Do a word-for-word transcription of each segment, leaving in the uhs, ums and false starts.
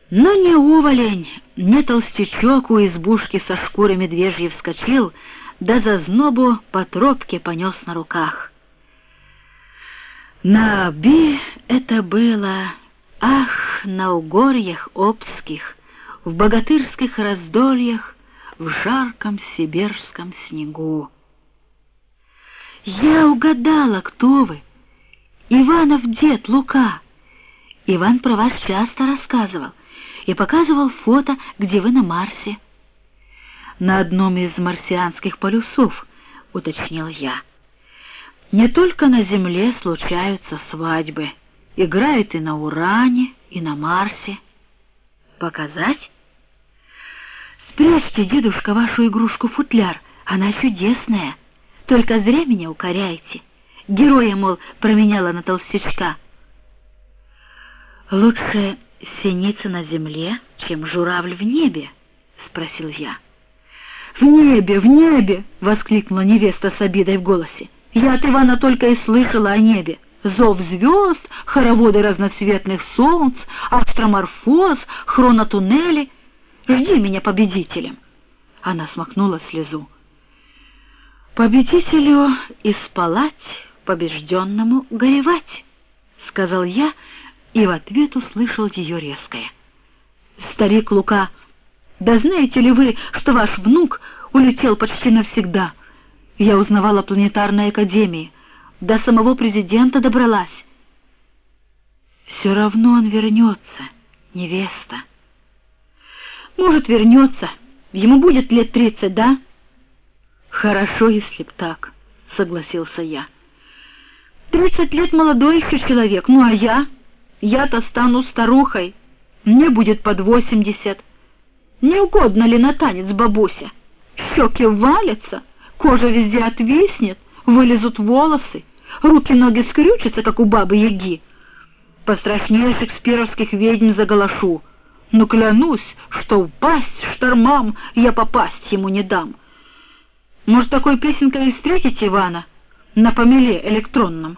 Но ни уволень, ни толстячок у избушки со шкурой медвежьей вскочил, да за знобу по тропке понес на руках. На Оби это было, ах, на угорьях обских, в богатырских раздольях, в жарком сибирском снегу. Я угадала, кто вы. Иванов дед Лука. Иван про вас часто рассказывал и показывал фото, где вы на Марсе. На одном из марсианских полюсов, уточнил я. Не только на Земле случаются свадьбы. Играют и на Уране, и на Марсе. Показать? Спрячьте, дедушка, вашу игрушку-футляр. Она чудесная. Только зря меня укоряете. Героя, мол, променяла на толстячка. Лучше синица на земле, чем журавль в небе, спросил я. В небе, в небе, воскликнула невеста с обидой в голосе. Я от Ивана только и слышала о небе. Зов звезд, хороводы разноцветных солнц, астроморфоз, хронотуннели. Жди меня победителем. Она смахнула слезу. Победителю исполать, побежденному горевать, сказал я, и в ответ услышал ее резкое. Старик Лука, да знаете ли вы, что ваш внук улетел почти навсегда? Я узнавала о планетарной академии, до самого президента добралась. Все равно он вернется, невеста. Может, вернется, ему будет лет тридцать, да? Хорошо, если б так, согласился я. Тридцать лет молодой еще человек, ну а я? Я-то стану старухой, мне будет под восемьдесят. Не угодно ли на танец, бабуся? Щеки валятся, кожа везде отвиснет, вылезут волосы, руки-ноги скрючатся, как у бабы-яги. Пострашнее шекспировских ведьм заголошу, но клянусь, что упасть штормам я попасть ему не дам. Может, такой песенкой встретить Ивана на помеле электронном?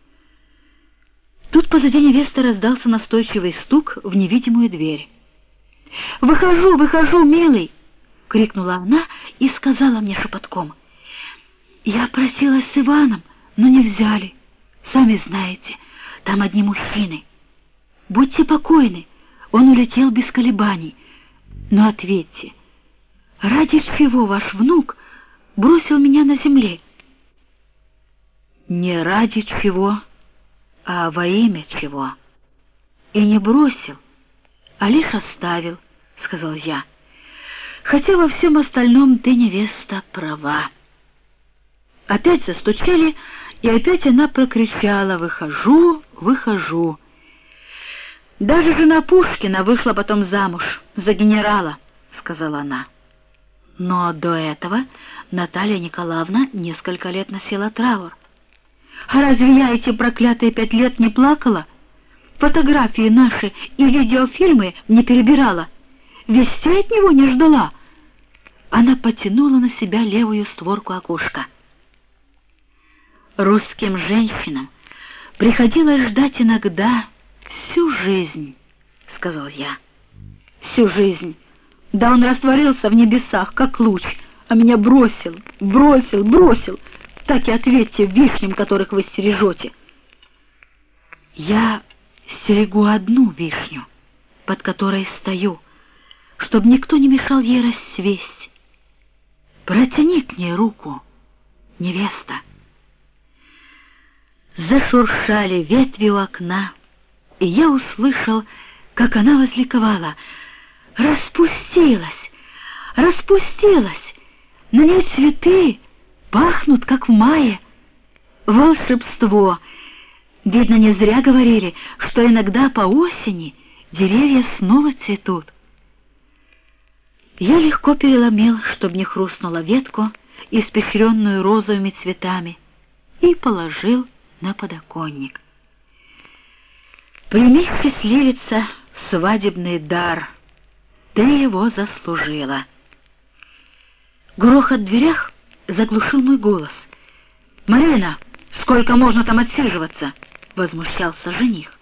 Тут позади невесты раздался настойчивый стук в невидимую дверь. «Выхожу, выхожу, милый!» — крикнула она и сказала мне шепотком. «Я просилась с Иваном, но не взяли. Сами знаете, там одни мужчины. Будьте покойны, он улетел без колебаний. Но ответьте, ради чего ваш внук бросил меня на земле?» «Не ради чего, а во имя чего. И не бросил, а лишь оставил», — сказал я. «Хотя во всем остальном ты, невеста, права». Опять застучали, и опять она прокричала: «Выхожу, выхожу». «Даже жена Пушкина вышла потом замуж за генерала», — сказала она. Но до этого Наталья Николаевна несколько лет носила траур. А разве я эти проклятые пять лет не плакала? Фотографии наши и видеофильмы не перебирала. Вестей от него не ждала. Она потянула на себя левую створку окошка. Русским женщинам приходилось ждать иногда всю жизнь, сказал я. Всю жизнь. Да он растворился в небесах, как луч, а меня бросил, бросил, бросил. Так и ответьте вишням, которых вы стережете. Я стерегу одну вишню, под которой стою, чтобы никто не мешал ей расцвесть. Протяни к ней руку, невеста. Зашуршали ветви у окна, и я услышал, как она возликовала. Распустилась, распустилась, на ней цветы пахнут, как в мае. Волшебство! Видно, не зря говорили, что иногда по осени деревья снова цветут. Я легко переломил, чтобы не хрустнула ветку, испещренную розовыми цветами, и положил на подоконник. Прими, счастливица, свадебный дар, ты его заслужила. Грохот в дверях заглушил мой голос. «Марина, сколько можно там отсиживаться?» — возмущался жених.